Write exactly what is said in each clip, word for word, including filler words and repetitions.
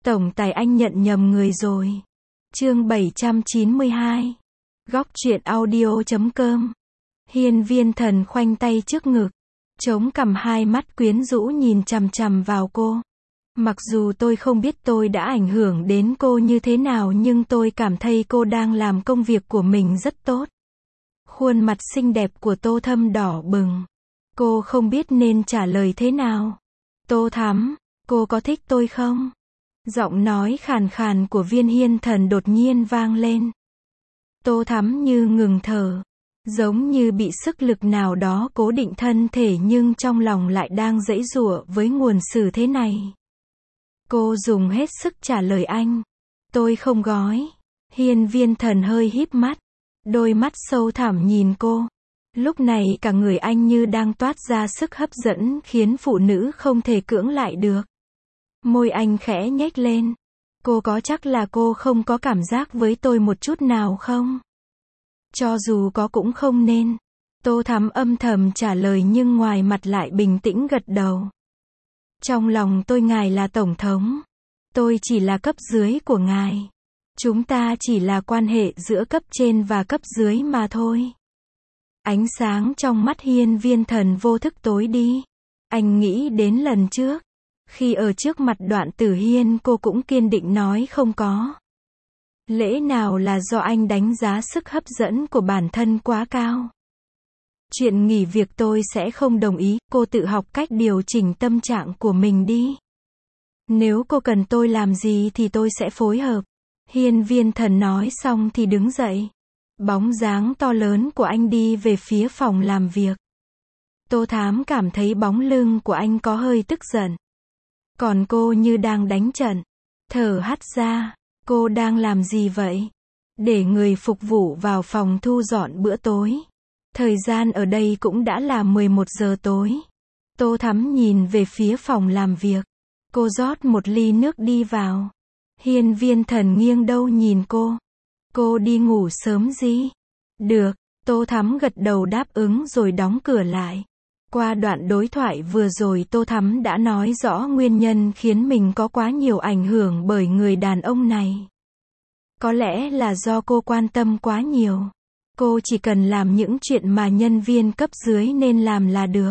Tổng tài anh nhận nhầm người rồi. Chương bảy trăm chín mươi hai. Góc truyện audio chấm com. Hiên Viên Thần khoanh tay trước ngực, chống cằm, hai mắt quyến rũ nhìn chằm chằm vào cô. Mặc dù tôi không biết tôi đã ảnh hưởng đến cô như thế nào, nhưng tôi cảm thấy cô đang làm công việc của mình rất tốt. Khuôn mặt xinh đẹp của Tô Thắm đỏ bừng. Cô không biết nên trả lời thế nào. Tô Thắm, cô có thích tôi không? Giọng nói khàn khàn của Viên Hiên Thần đột nhiên vang lên. Tô Thắm như ngừng thở, giống như bị sức lực nào đó cố định thân thể, nhưng trong lòng lại đang giãy giụa với nguồn sự thế này. Cô dùng hết sức trả lời anh. Tôi không gói. Hiên Viên Thần hơi híp mắt, đôi mắt sâu thẳm nhìn cô. Lúc này cả người anh như đang toát ra sức hấp dẫn khiến phụ nữ không thể cưỡng lại được. Môi anh khẽ nhếch lên. Cô có chắc là cô không có cảm giác với tôi một chút nào không? Cho dù có cũng không nên. Tô Thắm âm thầm trả lời, nhưng ngoài mặt lại bình tĩnh gật đầu. Trong lòng tôi ngài là tổng thống. Tôi chỉ là cấp dưới của ngài. Chúng ta chỉ là quan hệ giữa cấp trên và cấp dưới mà thôi. Ánh sáng trong mắt Hiên Viên Thần vô thức tối đi. Anh nghĩ đến lần trước, khi ở trước mặt Đoạn Tử Hiên cô cũng kiên định nói không có. Lẽ nào là do anh đánh giá sức hấp dẫn của bản thân quá cao? Chuyện nghỉ việc tôi sẽ không đồng ý, cô tự học cách điều chỉnh tâm trạng của mình đi. Nếu cô cần tôi làm gì thì tôi sẽ phối hợp. Hiên Viên Thần nói xong thì đứng dậy. Bóng dáng to lớn của anh đi về phía phòng làm việc. Tô Thắm cảm thấy bóng lưng của anh có hơi tức giận. Còn cô như đang đánh trận. Thở hắt ra. Cô đang làm gì vậy? Để người phục vụ vào phòng thu dọn bữa tối. Thời gian ở đây cũng đã là mười một giờ tối. Tô Thắm nhìn về phía phòng làm việc. Cô rót một ly nước đi vào. Hiên Viên Thần nghiêng đầu nhìn cô. Cô đi ngủ sớm gì? Được. Tô Thắm gật đầu đáp ứng rồi đóng cửa lại. Qua đoạn đối thoại vừa rồi, Tô Thắm đã nói rõ nguyên nhân khiến mình có quá nhiều ảnh hưởng bởi người đàn ông này. Có lẽ là do cô quan tâm quá nhiều. Cô chỉ cần làm những chuyện mà nhân viên cấp dưới nên làm là được.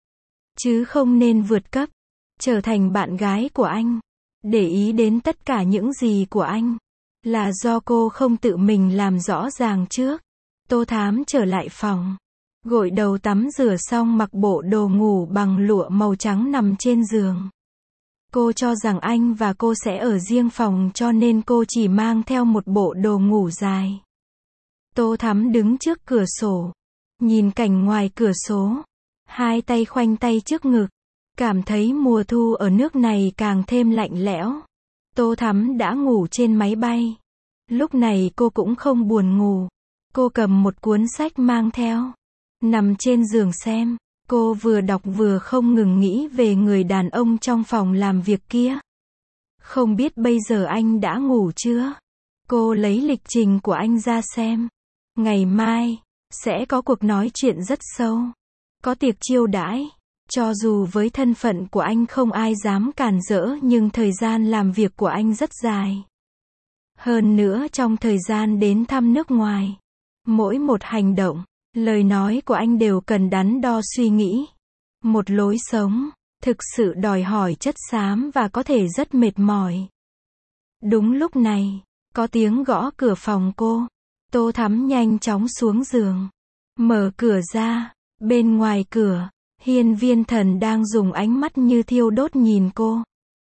Chứ không nên vượt cấp, trở thành bạn gái của anh, để ý đến tất cả những gì của anh. Là do cô không tự mình làm rõ ràng trước. Tô Thắm trở lại phòng, gội đầu tắm rửa xong mặc bộ đồ ngủ bằng lụa màu trắng nằm trên giường. Cô cho rằng anh và cô sẽ ở riêng phòng cho nên cô chỉ mang theo một bộ đồ ngủ dài. Tô Thắm đứng trước cửa sổ, nhìn cảnh ngoài cửa sổ, hai tay khoanh tay trước ngực, cảm thấy mùa thu ở nước này càng thêm lạnh lẽo. Tô Thắm đã ngủ trên máy bay. Lúc này cô cũng không buồn ngủ. Cô cầm một cuốn sách mang theo, nằm trên giường xem. Cô vừa đọc vừa không ngừng nghĩ về người đàn ông trong phòng làm việc kia. Không biết bây giờ anh đã ngủ chưa? Cô lấy lịch trình của anh ra xem. Ngày mai sẽ có cuộc nói chuyện rất sâu, có tiệc chiêu đãi. Cho dù với thân phận của anh không ai dám cản rỡ, nhưng thời gian làm việc của anh rất dài. Hơn nữa trong thời gian đến thăm nước ngoài, mỗi một hành động, lời nói của anh đều cần đắn đo suy nghĩ. Một lối sống thực sự đòi hỏi chất xám và có thể rất mệt mỏi. Đúng lúc này, có tiếng gõ cửa phòng cô. Tô Thắm nhanh chóng xuống giường, mở cửa ra. Bên ngoài cửa, Hiên Viên Thần đang dùng ánh mắt như thiêu đốt nhìn cô.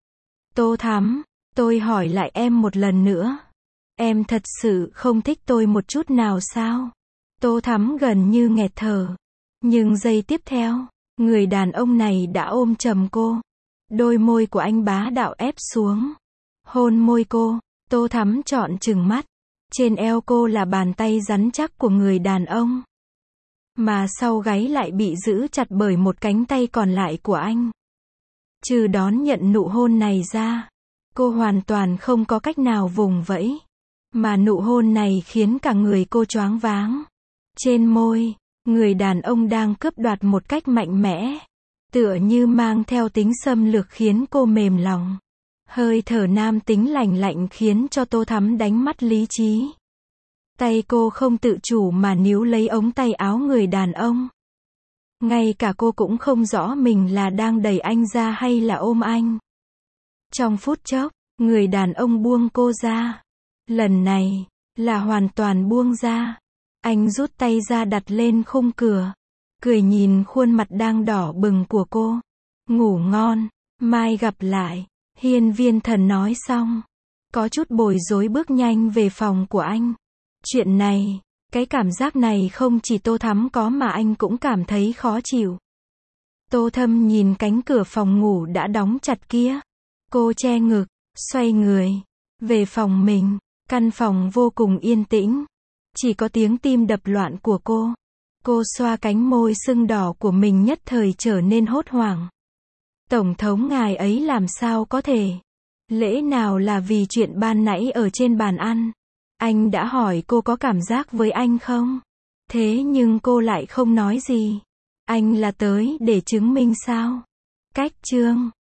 Tô Thắm, tôi hỏi lại em một lần nữa. Em thật sự không thích tôi một chút nào sao? Tô Thắm gần như nghẹt thở. Nhưng giây tiếp theo, người đàn ông này đã ôm chầm cô. Đôi môi của anh bá đạo ép xuống, hôn môi cô. Tô Thắm trọn trừng mắt. Trên eo cô là bàn tay rắn chắc của người đàn ông, mà sau gáy lại bị giữ chặt bởi một cánh tay còn lại của anh. Trừ đón nhận nụ hôn này ra, cô hoàn toàn không có cách nào vùng vẫy. Mà nụ hôn này khiến cả người cô choáng váng. Trên môi, người đàn ông đang cướp đoạt một cách mạnh mẽ, tựa như mang theo tính xâm lược khiến cô mềm lòng. Hơi thở nam tính lạnh lạnh khiến cho Tô Thắm đánh mất lý trí. Tay cô không tự chủ mà níu lấy ống tay áo người đàn ông. Ngay cả cô cũng không rõ mình là đang đẩy anh ra hay là ôm anh. Trong phút chốc, người đàn ông buông cô ra. Lần này, là hoàn toàn buông ra. Anh rút tay ra đặt lên khung cửa. Cười nhìn khuôn mặt đang đỏ bừng của cô. Ngủ ngon, mai gặp lại. Hiên Viên Thần nói xong. Có chút bối rối bước nhanh về phòng của anh. Chuyện này, cái cảm giác này không chỉ Tô Thắm có mà anh cũng cảm thấy khó chịu. Tô Thâm nhìn cánh cửa phòng ngủ đã đóng chặt kia. Cô che ngực, xoay người, về phòng mình. Căn phòng vô cùng yên tĩnh. Chỉ có tiếng tim đập loạn của cô. Cô xoa cánh môi sưng đỏ của mình nhất thời trở nên hốt hoảng. Tổng thống ngài ấy làm sao có thể? Lẽ nào là vì chuyện ban nãy ở trên bàn ăn? Anh đã hỏi cô có cảm giác với anh không? Thế nhưng cô lại không nói gì. Anh là tới để chứng minh sao? Cách chương